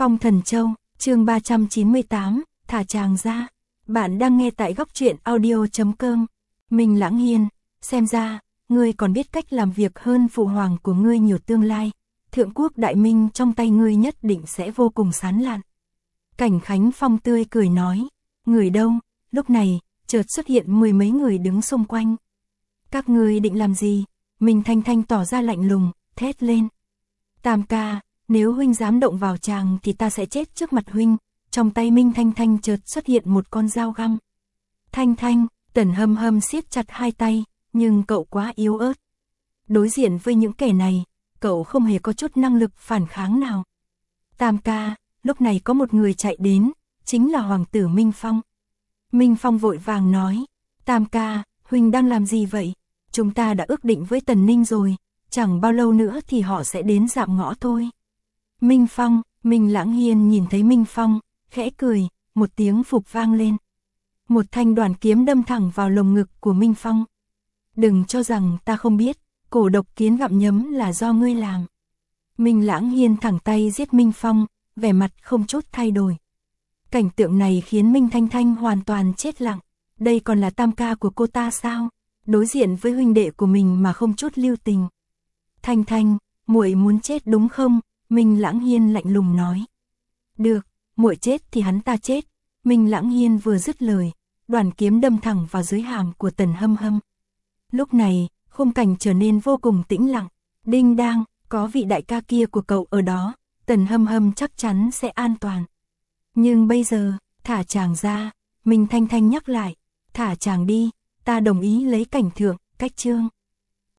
Phong Thần Châu, chương 398, thả chàng ra. Bạn đang nghe tại góc truyện audio.com. Minh Lãng Hiên, xem ra, ngươi còn biết cách làm việc hơn phụ hoàng của ngươi nhiều tương lai. Thượng quốc đại minh trong tay ngươi nhất định sẽ vô cùng sán lạn. Cảnh Khánh Phong tươi cười nói, người đâu? Lúc này, chợt xuất hiện mười mấy người đứng xung quanh. Các ngươi định làm gì? Minh Thanh Thanh tỏ ra lạnh lùng, thét lên. Tam ca, nếu huynh dám động vào chàng thì ta sẽ chết trước mặt huynh. Trong tay Minh Thanh Thanh chợt xuất hiện một con dao găm. Thanh Thanh, Tần Hâm Hâm siết chặt hai tay, nhưng cậu quá yếu ớt. Đối diện với những kẻ này, cậu không hề có chút năng lực phản kháng nào. Tam ca, lúc này có một người chạy đến, chính là hoàng tử Minh Phong. Minh Phong vội vàng nói, Tam ca, huynh đang làm gì vậy? Chúng ta đã ước định với Tần Ninh rồi, chẳng bao lâu nữa thì họ sẽ đến dạm ngõ thôi. Minh Phong, Minh Lãng Hiên nhìn thấy Minh Phong, khẽ cười, một tiếng phục vang lên. Một thanh đoàn kiếm đâm thẳng vào lồng ngực của Minh Phong. Đừng cho rằng ta không biết, cổ độc kiến gặm nhấm là do ngươi làm. Minh Lãng Hiên thẳng tay giết Minh Phong, vẻ mặt không chút thay đổi. Cảnh tượng này khiến Minh Thanh Thanh hoàn toàn chết lặng. Đây còn là tam ca của cô ta sao? Đối diện với huynh đệ của mình mà không chút lưu tình. Thanh Thanh, muội muốn chết đúng không? Minh Lãng Hiên lạnh lùng nói. Được, muội chết thì hắn ta chết. Minh Lãng Hiên vừa dứt lời, đoàn kiếm đâm thẳng vào dưới hàm của Tần Hâm Hâm. Lúc này, khung cảnh trở nên vô cùng tĩnh lặng. Đinh đang, có vị đại ca kia của cậu ở đó, Tần Hâm Hâm chắc chắn sẽ an toàn. Nhưng bây giờ, thả chàng ra, Minh Thanh Thanh nhắc lại, thả chàng đi, ta đồng ý lấy cảnh thượng, cách chương.